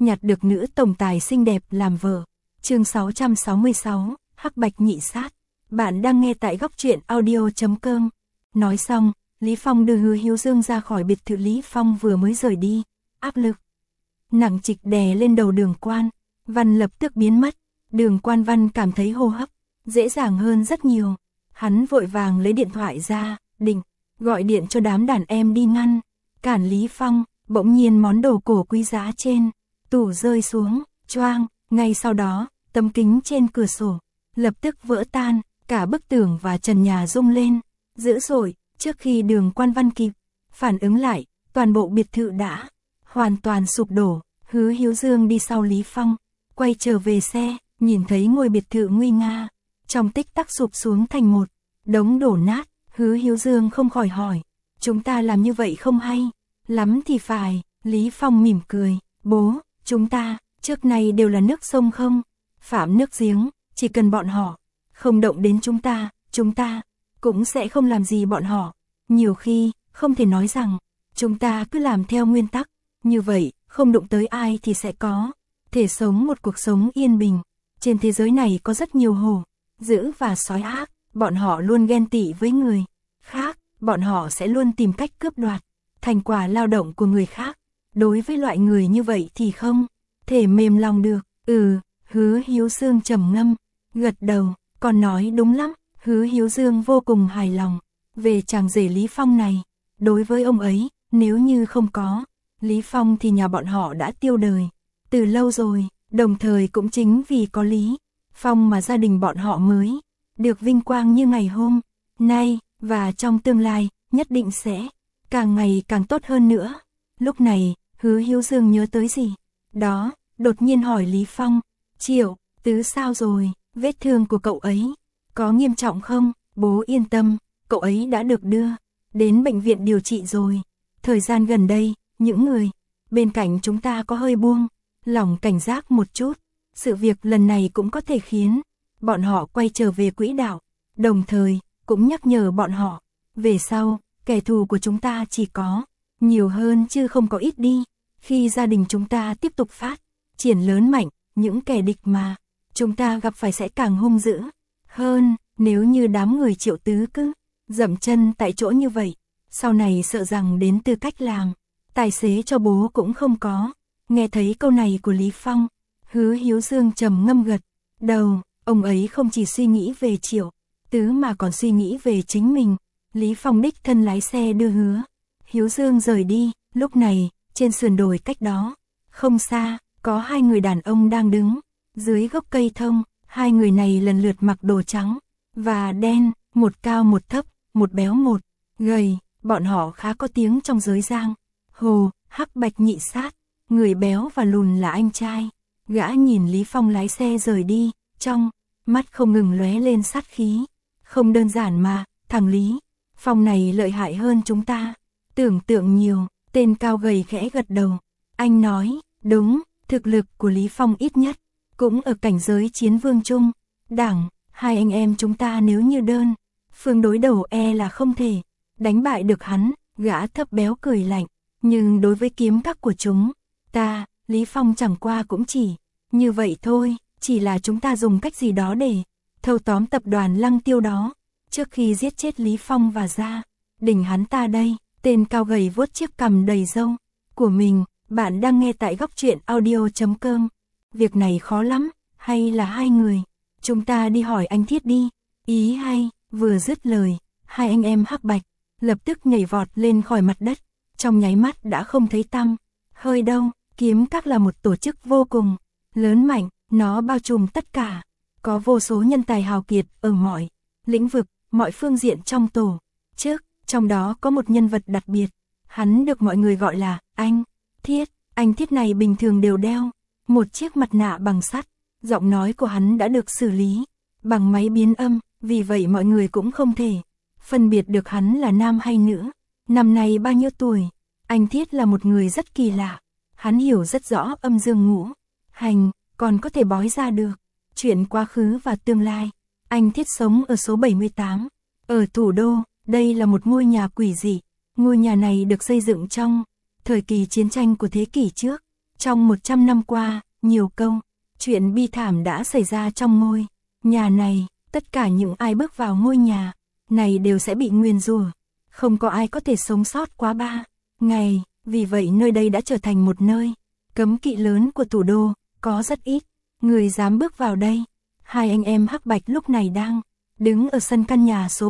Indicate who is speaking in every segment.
Speaker 1: nhặt được nữ tổng tài xinh đẹp làm vợ. Chương 666, Hắc Bạch Nhị Sát. Bạn đang nghe tại góc truyện audio.com. Nói xong, Lý Phong đưa Hứa Hiếu Dương ra khỏi biệt thự Lý Phong vừa mới rời đi. Áp lực nặng trịch đè lên đầu Đường Quan Văn lập tức biến mất. Đường Quan Văn cảm thấy hô hấp dễ dàng hơn rất nhiều. Hắn vội vàng lấy điện thoại ra, định gọi điện cho đám đàn em đi ngăn cản Lý Phong. Bỗng nhiên món đồ cổ quý giá trên tủ rơi xuống, choang. Ngay sau đó, tấm kính trên cửa sổ lập tức vỡ tan, cả bức tường và trần nhà rung lên dữ dội. Trước khi Đường Quan Văn kịp phản ứng lại, toàn bộ biệt thự đã hoàn toàn sụp đổ. Hứa Hiếu Dương đi sau Lý Phong, quay trở về xe, nhìn thấy ngôi biệt thự nguy nga trong tích tắc sụp xuống thành một đống đổ nát. Hứa Hiếu Dương không khỏi hỏi, chúng ta làm như vậy không hay lắm thì phải. Lý Phong mỉm cười, bố, chúng ta trước nay đều là nước sông không phạm nước giếng, chỉ cần bọn họ không động đến chúng ta cũng sẽ không làm gì bọn họ. Nhiều khi, không thể nói rằng chúng ta cứ làm theo nguyên tắc, như vậy, không đụng tới ai thì sẽ có thể sống một cuộc sống yên bình. Trên thế giới này có rất nhiều hổ dữ và sói ác, bọn họ luôn ghen tị với người khác, bọn họ sẽ luôn tìm cách cướp đoạt thành quả lao động của người khác. Đối với loại người như vậy thì không thể mềm lòng được. Hứa Hiếu Dương trầm ngâm, gật đầu, còn nói đúng lắm. Hứa Hiếu Dương vô cùng hài lòng về chàng rể Lý Phong này. Đối với ông ấy, nếu như không có Lý Phong thì nhà bọn họ đã tiêu đời từ lâu rồi. Đồng thời cũng chính vì có Lý Phong mà gia đình bọn họ mới được vinh quang như ngày hôm nay, và trong tương lai nhất định sẽ càng ngày càng tốt hơn nữa. Lúc này, Hứa Hiếu Dương nhớ tới gì đó, đột nhiên hỏi Lý Phong, Triệu Tứ sao rồi, vết thương của cậu ấy có nghiêm trọng không? Bố yên tâm, cậu ấy đã được đưa đến bệnh viện điều trị rồi. Thời gian gần đây, những người bên cạnh chúng ta có hơi buông lỏng cảnh giác một chút. Sự việc lần này cũng có thể khiến bọn họ quay trở về quỹ đạo, đồng thời cũng nhắc nhở bọn họ, về sau, kẻ thù của chúng ta chỉ có nhiều hơn chứ không có ít đi. Khi gia đình chúng ta tiếp tục phát triển lớn mạnh, những kẻ địch mà chúng ta gặp phải sẽ càng hung dữ hơn. Nếu như đám người Triệu Tứ cứ dậm chân tại chỗ như vậy, sau này sợ rằng đến tư cách làm tài xế cho bố cũng không có. Nghe thấy câu này của Lý Phong, Hứa Hiếu Dương trầm ngâm gật đầu. Ông ấy không chỉ suy nghĩ về Triệu Tứ mà còn suy nghĩ về chính mình. Lý Phong đích thân lái xe đưa Hứa Hiếu Dương rời đi. Lúc này, trên sườn đồi cách đó không xa, có hai người đàn ông đang đứng dưới gốc cây thông. Hai người này lần lượt mặc đồ trắng và đen, một cao một thấp, một béo một gầy. Bọn họ khá có tiếng trong giới giang hồ. Hắc Bạch Nhị Sát. Người béo và lùn là anh trai. Gã nhìn Lý Phong lái xe rời đi, trong mắt không ngừng lóe lên sát khí. Không đơn giản mà, thằng Lý Phong này lợi hại hơn chúng ta tưởng tượng nhiều. Tên cao gầy khẽ gật đầu. Anh nói, đúng, thực lực của Lý Phong ít nhất cũng ở cảnh giới chiến vương trung đẳng. Hai anh em chúng ta nếu như đơn phương đối đầu là không thể đánh bại được hắn. Gã thấp béo cười lạnh. Nhưng đối với kiếm các của chúng ta, Lý Phong chẳng qua cũng chỉ như vậy thôi. Chỉ là chúng ta dùng cách gì đó để thâu tóm tập đoàn Lăng Tiêu đó, trước khi giết chết Lý Phong và gia đình hắn ta đây. Tên cao gầy vuốt chiếc cằm đầy râu của mình. Bạn đang nghe tại góc truyện audio.com. Việc này khó lắm, hay là hai người chúng ta đi hỏi anh Thiết đi. Ý hay. Vừa dứt lời, hai anh em Hắc Bạch lập tức nhảy vọt lên khỏi mặt đất, trong nháy mắt đã không thấy tăm hơi đâu. Kiếm các là một tổ chức vô cùng lớn mạnh, nó bao trùm tất cả, có vô số nhân tài hào kiệt ở mọi lĩnh vực, mọi phương diện trong tổ chức. Trong đó có một nhân vật đặc biệt, hắn được mọi người gọi là anh Thiết. Anh Thiết này bình thường đều đeo một chiếc mặt nạ bằng sắt. Giọng nói của hắn đã được xử lý bằng máy biến âm, vì vậy mọi người cũng không thể phân biệt được hắn là nam hay nữ. Năm nay bao nhiêu tuổi? Anh Thiết là một người rất kỳ lạ. Hắn hiểu rất rõ âm dương ngũ hành, còn có thể bói ra được chuyện quá khứ và tương lai. Anh Thiết sống ở số 78, ở thủ đô. Đây là một ngôi nhà quỷ dị. Ngôi nhà này được xây dựng trong thời kỳ chiến tranh của thế kỷ trước. Trong 100 năm qua, nhiều câu chuyện bi thảm đã xảy ra trong ngôi nhà này, tất cả những ai bước vào ngôi nhà này đều sẽ bị nguyền rủa, không có ai có thể sống sót quá 3 ngày, vì vậy nơi đây đã trở thành một nơi cấm kỵ lớn của thủ đô, có rất ít người dám bước vào đây. Hai anh em Hắc Bạch lúc này đang đứng ở sân căn nhà số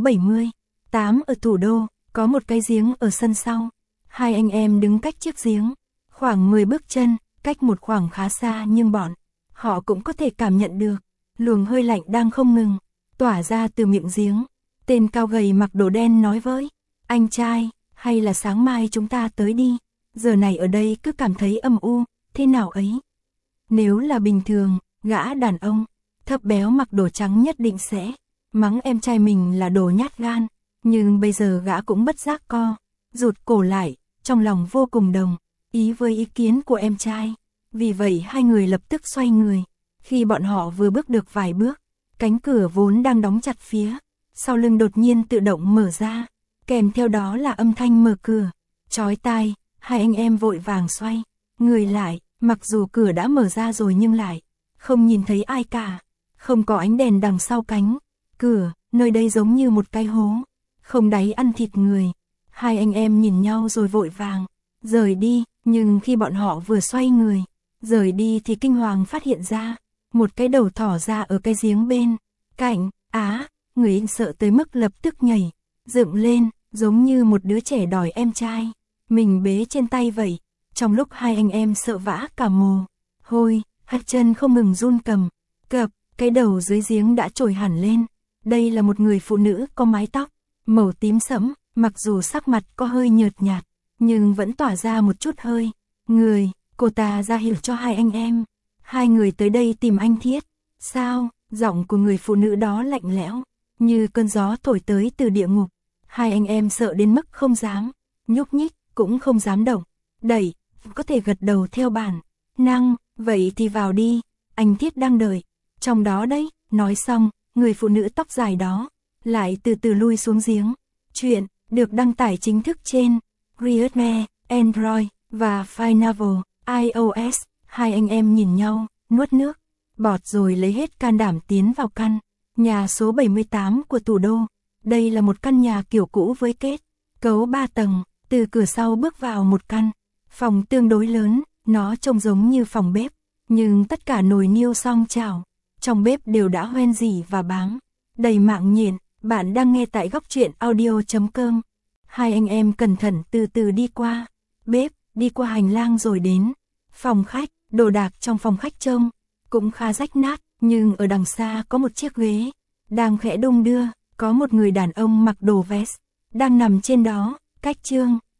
Speaker 1: 78 ở thủ đô, có một cái giếng ở sân sau. Hai anh em đứng cách chiếc giếng khoảng 10 bước chân, cách một khoảng khá xa, nhưng bọn họ cũng có thể cảm nhận được luồng hơi lạnh đang không ngừng tỏa ra từ miệng giếng. Tên cao gầy mặc đồ đen nói với anh trai, hay là sáng mai chúng ta tới đi, giờ này ở đây cứ cảm thấy âm u, thế nào ấy. Nếu là bình thường, gã đàn ông thấp béo mặc đồ trắng nhất định sẽ mắng em trai mình là đồ nhát gan, nhưng bây giờ gã cũng bất giác rụt cổ lại, trong lòng vô cùng đồng ý với ý kiến của em trai. Vì vậy hai người lập tức xoay người. Khi bọn họ vừa bước được vài bước, cánh cửa vốn đang đóng chặt phía sau lưng đột nhiên tự động mở ra, kèm theo đó là âm thanh mở cửa chói tai. Hai anh em vội vàng xoay người lại, mặc dù cửa đã mở ra rồi nhưng lại không nhìn thấy ai cả, không có ánh đèn đằng sau cánh cửa, nơi đây giống như một cái hố không đáy ăn thịt người. Hai anh em nhìn nhau rồi vội vàng rời đi, nhưng khi bọn họ vừa xoay người rời đi thì kinh hoàng phát hiện ra một cái đầu thỏ ra ở cái giếng bên cạnh. Người sợ tới mức lập tức nhảy dựng lên, giống như một đứa trẻ đòi em trai mình bế trên tay vậy. Trong lúc hai anh em sợ vã cả mồ hôi, hai chân không ngừng run cầm cập, cái đầu dưới giếng đã trồi hẳn lên. Đây là một người phụ nữ có mái tóc màu tím sẫm, mặc dù sắc mặt có hơi nhợt nhạt, nhưng vẫn tỏa ra một chút hơi người. Cô ta ra hiệu cho hai anh em. Hai người tới đây tìm anh Thiết. Sao? Giọng của người phụ nữ đó lạnh lẽo, như cơn gió thổi tới từ địa ngục. Hai anh em sợ đến mức không dám nhúc nhích, cũng không dám động đẩy, có thể gật đầu theo bản năng. Vậy thì vào đi, anh Thiết đang đợi trong đó đấy. Nói xong, người phụ nữ tóc dài đó lại từ từ lui xuống giếng. Chuyện được đăng tải chính thức trên Readme, Android và Finenavel iOS. Hai anh em nhìn nhau, nuốt nước bọt rồi lấy hết can đảm tiến vào căn nhà số 78 của thủ đô. Đây là một căn nhà kiểu cũ với kết cấu 3 tầng. Từ cửa sau bước vào một căn phòng tương đối lớn, nó trông giống như phòng bếp, nhưng tất cả nồi niêu song chảo trong bếp đều đã hoen rỉ và bám đầy mạng nhện. Bạn đang nghe tại góc truyện audio.com. Hai anh em cẩn thận từ từ đi qua bếp, đi qua hành lang rồi đến phòng khách. Đồ đạc trong phòng khách trông cũng khá rách nát, nhưng ở đằng xa có một chiếc ghế đang khẽ đung đưa, có một người đàn ông mặc đồ vest đang nằm trên đó. Cách Trương